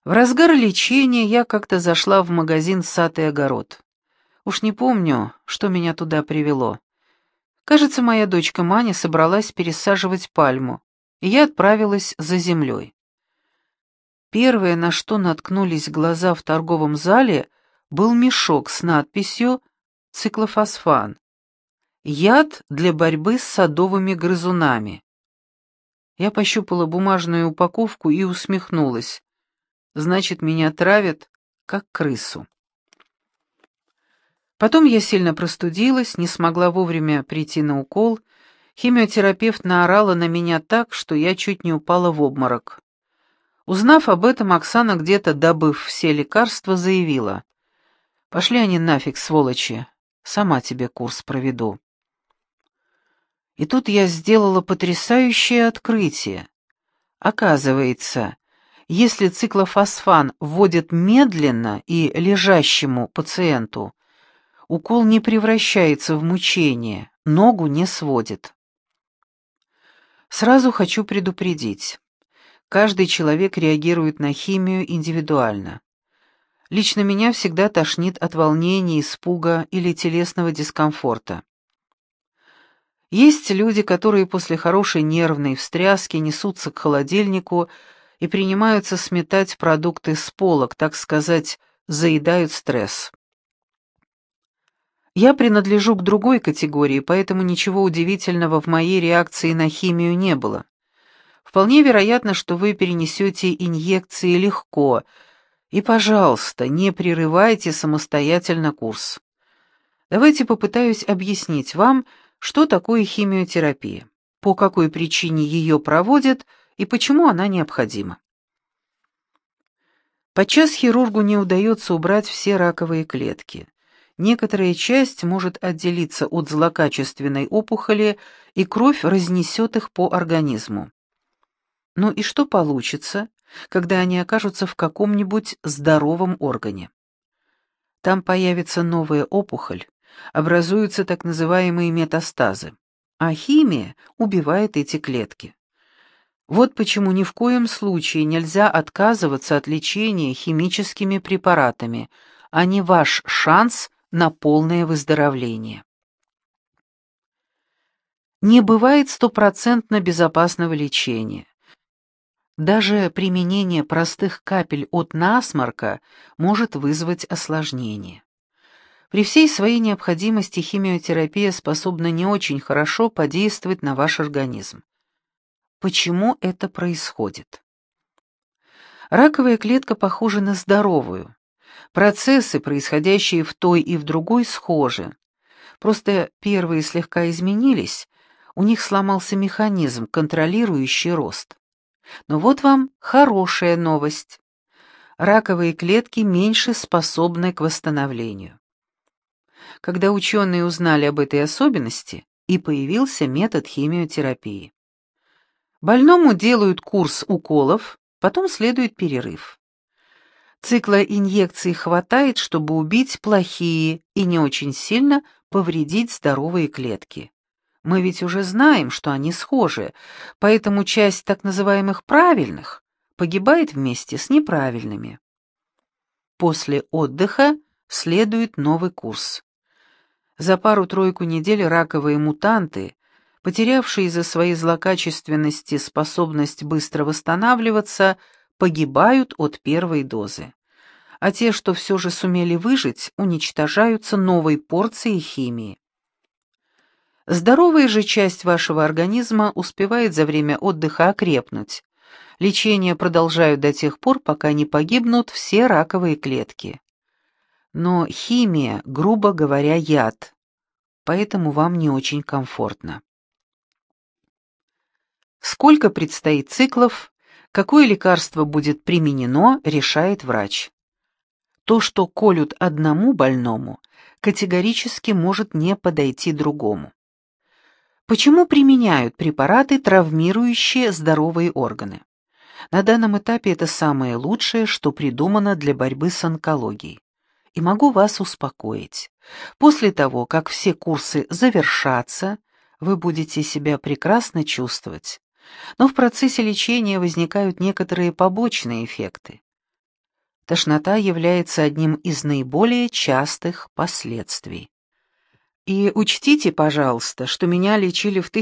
В разгар лечения я как-то зашла в магазин «Сад и огород». Уж не помню, что меня туда привело. Кажется, моя дочка Маня собралась пересаживать пальму, и я отправилась за землей. Первое, на что наткнулись глаза в торговом зале, был мешок с надписью «Циклофосфан». Яд для борьбы с садовыми грызунами. Я пощупала бумажную упаковку и усмехнулась. Значит, меня травят, как крысу. Потом я сильно простудилась, не смогла вовремя прийти на укол. Химиотерапевт наорала на меня так, что я чуть не упала в обморок. Узнав об этом, Оксана, где-то добыв все лекарства, заявила: «Пошли они нафиг, сволочи, сама тебе курс проведу». И тут я сделала потрясающее открытие. Оказывается, если циклофосфан вводят медленно и лежащему пациенту, укол не превращается в мучение, ногу не сводит. Сразу хочу предупредить. Каждый человек реагирует на химию индивидуально. Лично меня всегда тошнит от волнения, испуга или телесного дискомфорта. Есть люди, которые после хорошей нервной встряски несутся к холодильнику и принимаются сметать продукты с полок, так сказать, заедают стресс. Я принадлежу к другой категории, поэтому ничего удивительного в моей реакции на химию не было. Вполне вероятно, что вы перенесете инъекции легко, и, пожалуйста, не прерывайте самостоятельно курс. Давайте попытаюсь объяснить вам, что такое химиотерапия, по какой причине ее проводят и почему она необходима. Подчас хирургу не удается убрать все раковые клетки. Некоторая часть может отделиться от злокачественной опухоли, и кровь разнесет их по организму. Ну и что получится, когда они окажутся в каком-нибудь здоровом органе? Там появится новая опухоль, образуются так называемые метастазы, а химия убивает эти клетки. Вот почему ни в коем случае нельзя отказываться от лечения химическими препаратами, они ваш шанс на полное выздоровление. Не бывает стопроцентно безопасного лечения. Даже применение простых капель от насморка может вызвать осложнение. При всей своей необходимости химиотерапия способна не очень хорошо подействовать на ваш организм. Почему это происходит? Раковая клетка похожа на здоровую. Процессы, происходящие в той и в другой, схожи. Просто первые слегка изменились, у них сломался механизм, контролирующий рост. Но вот вам хорошая новость. Раковые клетки меньше способны к восстановлению. Когда ученые узнали об этой особенности, и появился метод химиотерапии. Больному делают курс уколов, потом следует перерыв. Цикла инъекций хватает, чтобы убить плохие и не очень сильно повредить здоровые клетки. Мы ведь уже знаем, что они схожи, поэтому часть так называемых правильных погибает вместе с неправильными. После отдыха следует новый курс. За пару-тройку недель раковые мутанты, потерявшие из-за своей злокачественности способность быстро восстанавливаться, погибают от первой дозы. А те, что все же сумели выжить, уничтожаются новой порцией химии. Здоровая же часть вашего организма успевает за время отдыха окрепнуть. Лечение продолжают до тех пор, пока не погибнут все раковые клетки. Но химия, грубо говоря, яд, поэтому вам не очень комфортно. Сколько предстоит циклов, какое лекарство будет применено, решает врач. То, что колют одному больному, категорически может не подойти другому. Почему применяют препараты, травмирующие здоровые органы? На данном этапе это самое лучшее, что придумано для борьбы с онкологией. И могу вас успокоить. После того, как все курсы завершатся, вы будете себя прекрасно чувствовать. Но в процессе лечения возникают некоторые побочные эффекты. Тошнота является одним из наиболее частых последствий. И учтите, пожалуйста, что меня лечили в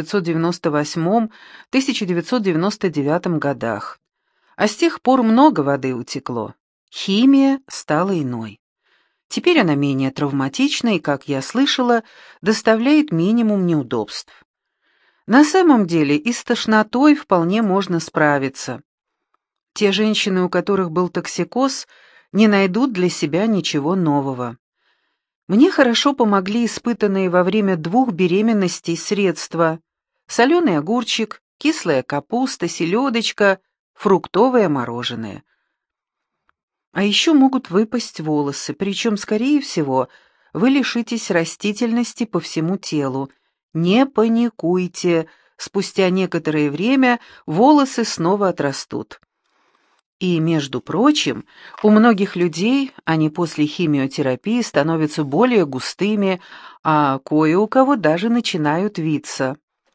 1998-1999 годах, а с тех пор много воды утекло. Химия стала иной. Теперь она менее травматична и, как я слышала, доставляет минимум неудобств. На самом деле и с тошнотой вполне можно справиться. Те женщины, у которых был токсикоз, не найдут для себя ничего нового. Мне хорошо помогли испытанные во время 2 беременностей средства: соленый огурчик, кислая капуста, селедочка, фруктовое мороженое. А еще могут выпасть волосы, причем, скорее всего, вы лишитесь растительности по всему телу. Не паникуйте, спустя некоторое время волосы снова отрастут. И, между прочим, у многих людей они после химиотерапии становятся более густыми, а кое у кого даже начинают виться.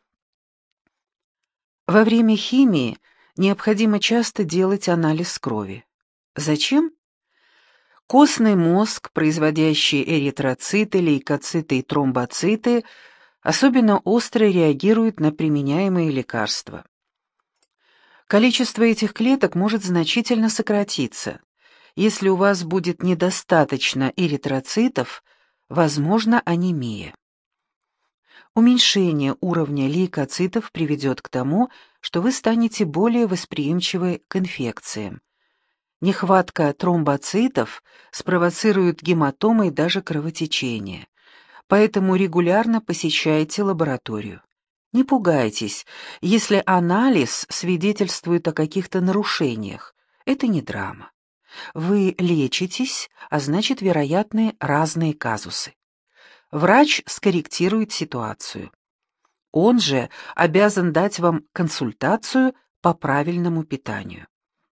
Во время химии необходимо часто делать анализ крови. Зачем? Костный мозг, производящий эритроциты, лейкоциты и тромбоциты, особенно остро реагирует на применяемые лекарства. Количество этих клеток может значительно сократиться. Если у вас будет недостаточно эритроцитов, возможно анемия. Уменьшение уровня лейкоцитов приведет к тому, что вы станете более восприимчивы к инфекциям. Нехватка тромбоцитов спровоцирует гематомы и даже кровотечение. Поэтому регулярно посещайте лабораторию. Не пугайтесь, если анализ свидетельствует о каких-то нарушениях. Это не драма. Вы лечитесь, а значит, вероятны разные казусы. Врач скорректирует ситуацию. Он же обязан дать вам консультацию по правильному питанию.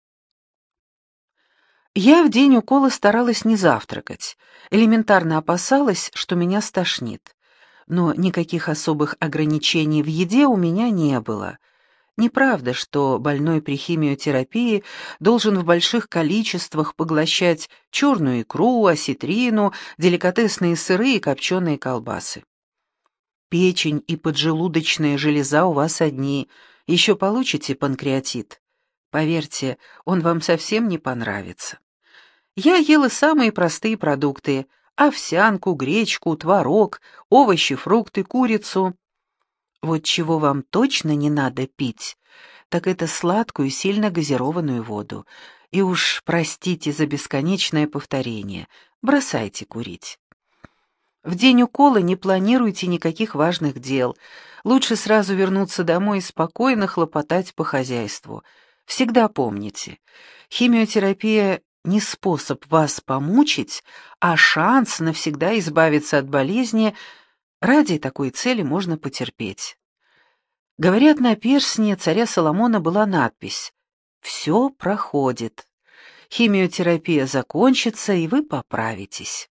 Я в день укола старалась не завтракать, элементарно опасалась, что меня стошнит. Но никаких особых ограничений в еде у меня не было. Неправда, что больной при химиотерапии должен в больших количествах поглощать черную икру, осетрину, деликатесные сыры и копченые колбасы. Печень и поджелудочная железа у вас одни, еще получите панкреатит. Поверьте, он вам совсем не понравится. Я ела самые простые продукты: овсянку, гречку, творог, овощи, фрукты, курицу. Вот чего вам точно не надо пить, так это сладкую, сильно газированную воду. И уж простите за бесконечное повторение, бросайте курить. В день укола не планируйте никаких важных дел. Лучше сразу вернуться домой и спокойно хлопотать по хозяйству. Всегда помните, химиотерапия не способ вас помучить, а шанс навсегда избавиться от болезни. Ради такой цели можно потерпеть. Говорят, на перстне царя Соломона была надпись: «Все проходит. Химиотерапия закончится, и вы поправитесь».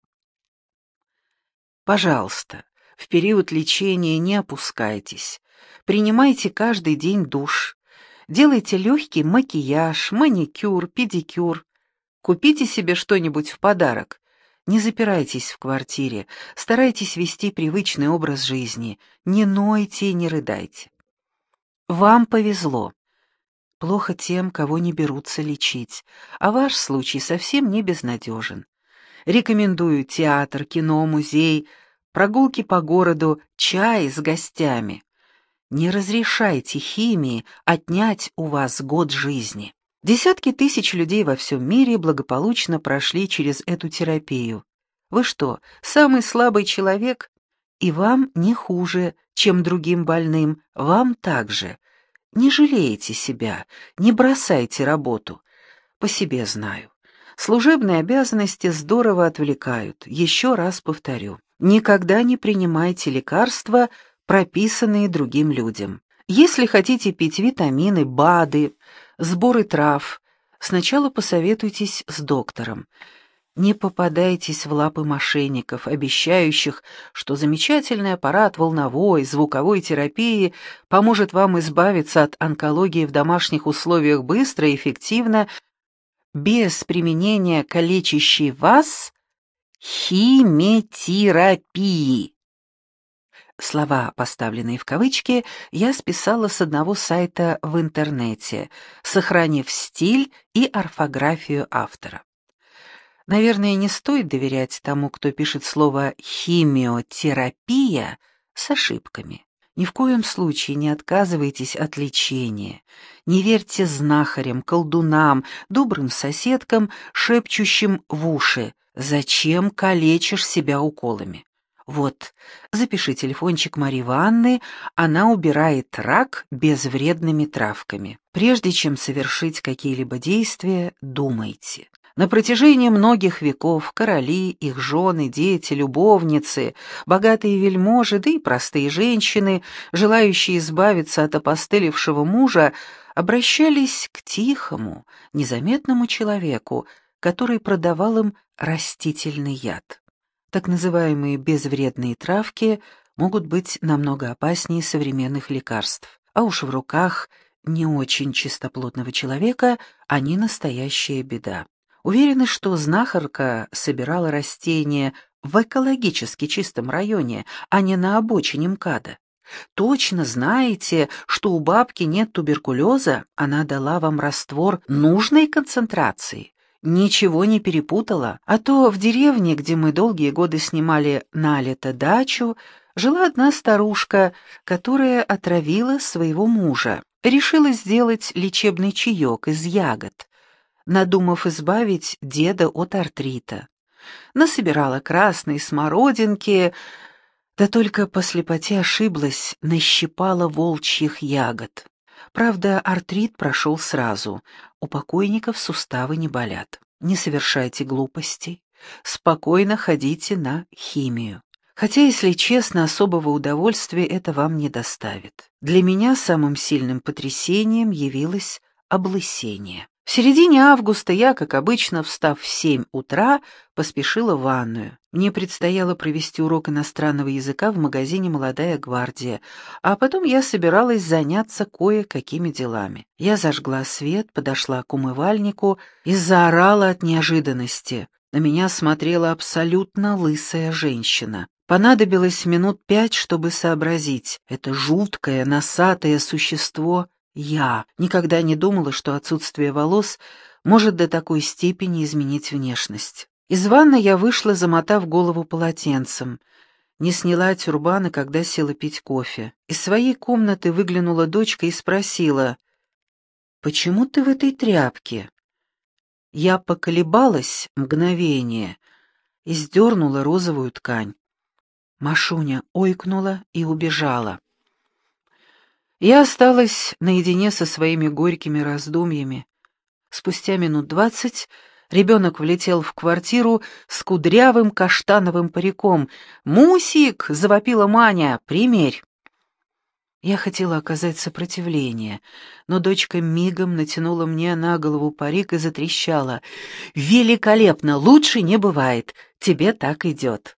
Пожалуйста, в период лечения не опускайтесь. Принимайте каждый день душ. Делайте легкий макияж, маникюр, педикюр. Купите себе что-нибудь в подарок. Не запирайтесь в квартире, старайтесь вести привычный образ жизни. Не нойте и не рыдайте. Вам повезло. Плохо тем, кого не берутся лечить, а ваш случай совсем не безнадежен. Рекомендую театр, кино, музей, прогулки по городу, чай с гостями. Не разрешайте химии отнять у вас год жизни. Десятки тысяч людей во всем мире благополучно прошли через эту терапию. Вы что, самый слабый человек? И вам не хуже, чем другим больным, вам также. Не жалейте себя, не бросайте работу. По себе знаю. Служебные обязанности здорово отвлекают. Еще раз повторю. Никогда не принимайте лекарства, прописанные другим людям. Если хотите пить витамины, БАДы, сборы трав, сначала посоветуйтесь с доктором. Не попадайтесь в лапы мошенников, обещающих, что замечательный аппарат волновой, звуковой терапии поможет вам избавиться от онкологии в домашних условиях быстро и эффективно. без применения калечащей вас химиотерапии. Слова, поставленные в кавычки, я списала с одного сайта в интернете, сохранив стиль и орфографию автора. Наверное, не стоит доверять тому, кто пишет слово «химиотерапия» с ошибками. Ни в коем случае не отказывайтесь от лечения. Не верьте знахарям, колдунам, добрым соседкам, шепчущим в уши: «Зачем калечишь себя уколами?» Вот, запиши телефончик Марьи Ивановны, она убирает рак безвредными травками. Прежде чем совершить какие-либо действия, думайте. На протяжении многих веков короли, их жены, дети, любовницы, богатые вельможи, да и простые женщины, желающие избавиться от опостылевшего мужа, обращались к тихому, незаметному человеку, который продавал им растительный яд. Так называемые безвредные травки могут быть намного опаснее современных лекарств, а уж в руках не очень чистоплотного человека они настоящая беда. Уверены, что знахарка собирала растения в экологически чистом районе, а не на обочине МКАДа. Точно знаете, что у бабки нет туберкулеза, она дала вам раствор нужной концентрации. Ничего не перепутала, а то в деревне, где мы долгие годы снимали на лето дачу, жила одна старушка, которая отравила своего мужа. Решила сделать лечебный чаек из ягод, надумав избавить деда от артрита. Насобирала красной смородинки, да только по слепоте ошиблась, нащипала волчьих ягод. Правда, артрит прошел сразу, у покойников суставы не болят. Не совершайте глупостей, спокойно ходите на химию. Хотя, если честно, особого удовольствия это вам не доставит. Для меня самым сильным потрясением явилось облысение. В середине августа я, как обычно, встав в 7 утра, поспешила в ванную. Мне предстояло провести урок иностранного языка в магазине «Молодая гвардия», а потом я собиралась заняться кое-какими делами. Я зажгла свет, подошла к умывальнику и заорала от неожиданности. На меня смотрела абсолютно лысая женщина. Понадобилось минут 5, чтобы сообразить. Это жуткое, носатое существо — я. Никогда не думала, что отсутствие волос может до такой степени изменить внешность. Из ванны я вышла, замотав голову полотенцем. Не сняла тюрбана, когда села пить кофе. Из своей комнаты выглянула дочка и спросила: «Почему ты в этой тряпке?» Я поколебалась мгновение и сдернула розовую ткань. Машуня ойкнула и убежала. Я осталась наедине со своими горькими раздумьями. Спустя минут 20 ребенок влетел в квартиру с кудрявым каштановым париком. «Мусик!» — завопила Маня. «Примерь!» Я хотела оказать сопротивление, но дочка мигом натянула мне на голову парик и затрещала: «Великолепно! Лучше не бывает! Тебе так идет!»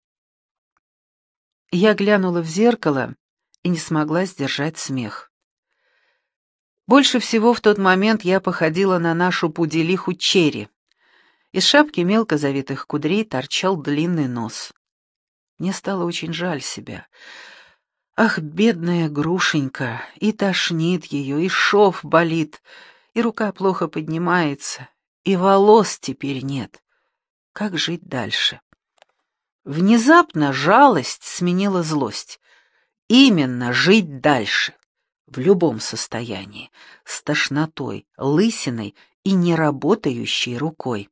Я глянула в зеркало и не смогла сдержать смех. Больше всего в тот момент я походила на нашу пуделиху Черри. Из шапки мелко завитых кудрей торчал длинный нос. Мне стало очень жаль себя. Ах, бедная грушенька, и тошнит ее, и шов болит, и рука плохо поднимается, и волос теперь нет. Как жить дальше? Внезапно жалость сменила злость. Именно жить дальше. В любом состоянии, с тошнотой, лысиной и неработающей рукой.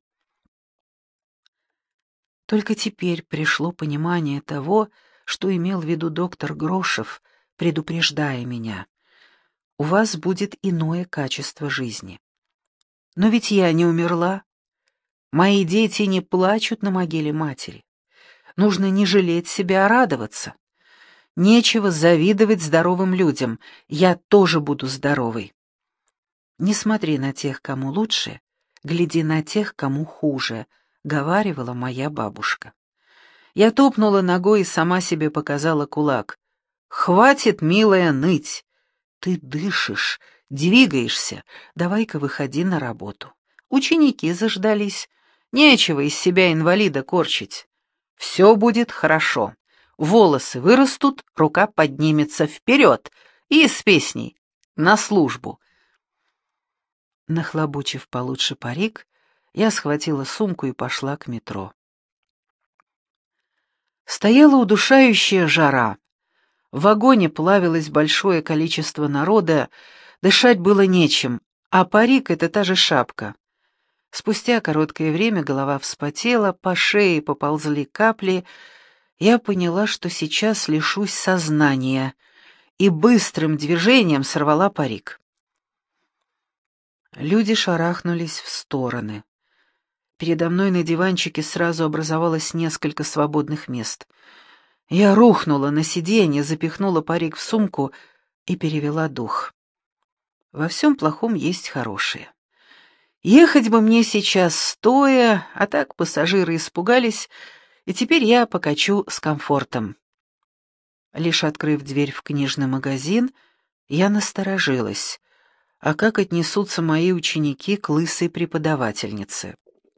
Только теперь пришло понимание того, что имел в виду доктор Грошев, предупреждая меня. У вас будет иное качество жизни. Но ведь я не умерла. Мои дети не плачут на могиле матери. Нужно не жалеть себя, а радоваться. Нечего завидовать здоровым людям. Я тоже буду здоровой. Не смотри на тех, кому лучше, гляди на тех, кому хуже, говаривала моя бабушка. Я топнула ногой и сама себе показала кулак. «Хватит, милая, ныть! Ты дышишь, двигаешься, давай-ка выходи на работу. Ученики заждались. Нечего из себя инвалида корчить. Все будет хорошо. Волосы вырастут, рука поднимется вперед. И с песней «На службу». Нахлобучив получше парик, я схватила сумку и пошла к метро. Стояла удушающая жара. В вагоне плавилось большое количество народа, дышать было нечем, а парик — это та же шапка. Спустя короткое время голова вспотела, по шее поползли капли. Я поняла, что сейчас лишусь сознания, и быстрым движением сорвала парик. Люди шарахнулись в стороны. Передо мной на диванчике сразу образовалось несколько свободных мест. Я рухнула на сиденье, запихнула парик в сумку и перевела дух. Во всем плохом есть хорошее. Ехать бы мне сейчас стоя, а так пассажиры испугались, и теперь я покачу с комфортом. Лишь открыв дверь в книжный магазин, я насторожилась. А как отнесутся мои ученики к лысой преподавательнице?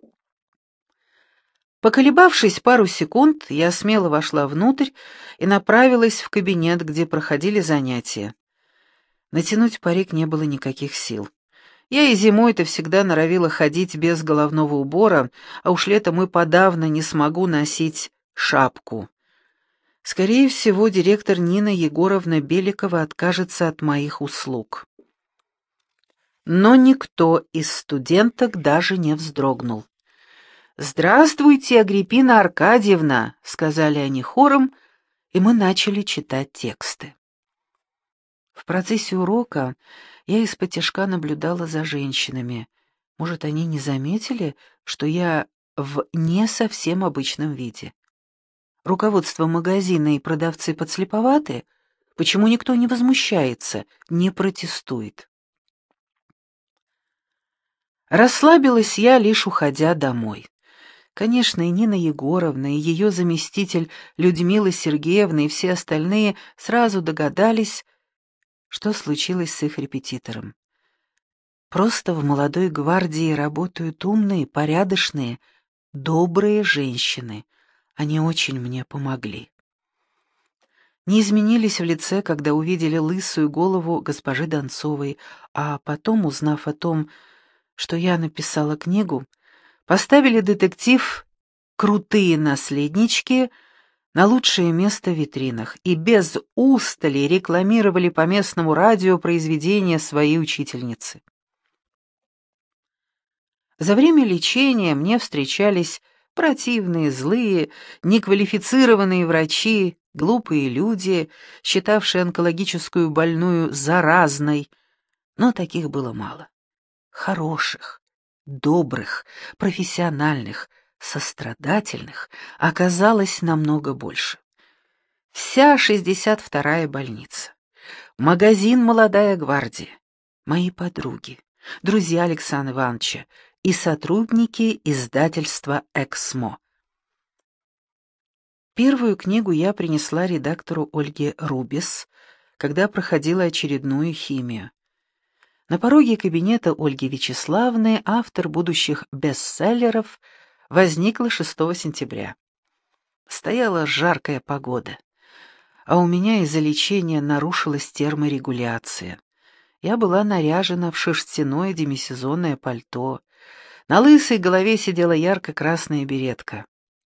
Поколебавшись пару секунд, я смело вошла внутрь и направилась в кабинет, где проходили занятия. Натянуть парик не было никаких сил. Я и зимой-то всегда норовила ходить без головного убора, а уж летом и подавно не смогу носить шапку. Скорее всего, директор Нина Егоровна Беликова откажется от моих услуг. Но никто из студенток даже не вздрогнул. «Здравствуйте, Агриппина Аркадьевна», — сказали они хором, и мы начали читать тексты. В процессе урока я исподтишка наблюдала за женщинами. Может, они не заметили, что я в не совсем обычном виде? Руководство магазина и продавцы подслеповаты? Почему никто не возмущается, не протестует? Расслабилась я, лишь уходя домой. Конечно, и Нина Егоровна, и ее заместитель Людмила Сергеевна, и все остальные сразу догадались, что случилось с их репетитором. Просто в молодой гвардии работают умные, порядочные, добрые женщины. Они очень мне помогли. Не изменились в лице, когда увидели лысую голову госпожи Донцовой, а потом, узнав о том, что я написала книгу, поставили детектив «Крутые наследнички» на лучшее место в витринах и без устали рекламировали по местному радио произведения своей учительницы. За время лечения мне встречались противные, злые, неквалифицированные врачи, глупые люди, считавшие онкологическую больную заразной, но таких было мало. Хороших, добрых, профессиональных, сострадательных оказалось намного больше. Вся 62-я больница, магазин «Молодая гвардия», мои подруги, друзья Александра Ивановича и сотрудники издательства «Эксмо». Первую книгу я принесла редактору Ольге Рубис, когда проходила очередную химию. На пороге кабинета Ольги Вячеславны, автор будущих бестселлеров, возникла 6 сентября. Стояла жаркая погода, а у меня из-за лечения нарушилась терморегуляция. Я была наряжена в шерстяное демисезонное пальто. На лысой голове сидела ярко-красная беретка.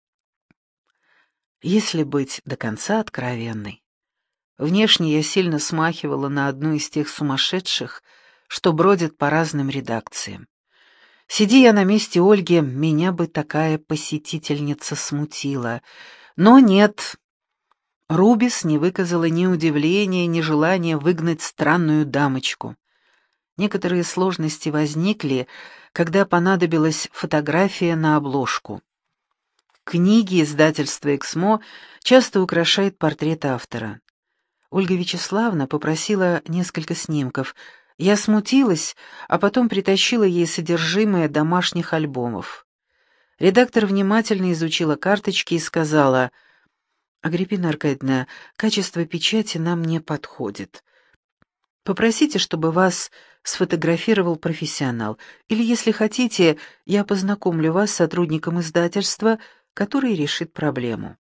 Если быть до конца откровенной, внешне я сильно смахивала на одну из тех сумасшедших, что бродят по разным редакциям. Сиди я на месте Ольги, меня бы такая посетительница смутила. Но нет. Рубис не выказала ни удивления, ни желания выгнать странную дамочку. Некоторые сложности возникли, когда понадобилась фотография на обложку. Книги издательства «Эксмо» часто украшает портрет автора. Ольга Вячеславна попросила несколько снимков. Я смутилась, а потом притащила ей содержимое домашних альбомов. Редактор внимательно изучила карточки и сказала: «Агриппина Аркадьевна, качество печати нам не подходит. Попросите, чтобы вас сфотографировал профессионал. Или, если хотите, я познакомлю вас с сотрудником издательства, который решит проблему.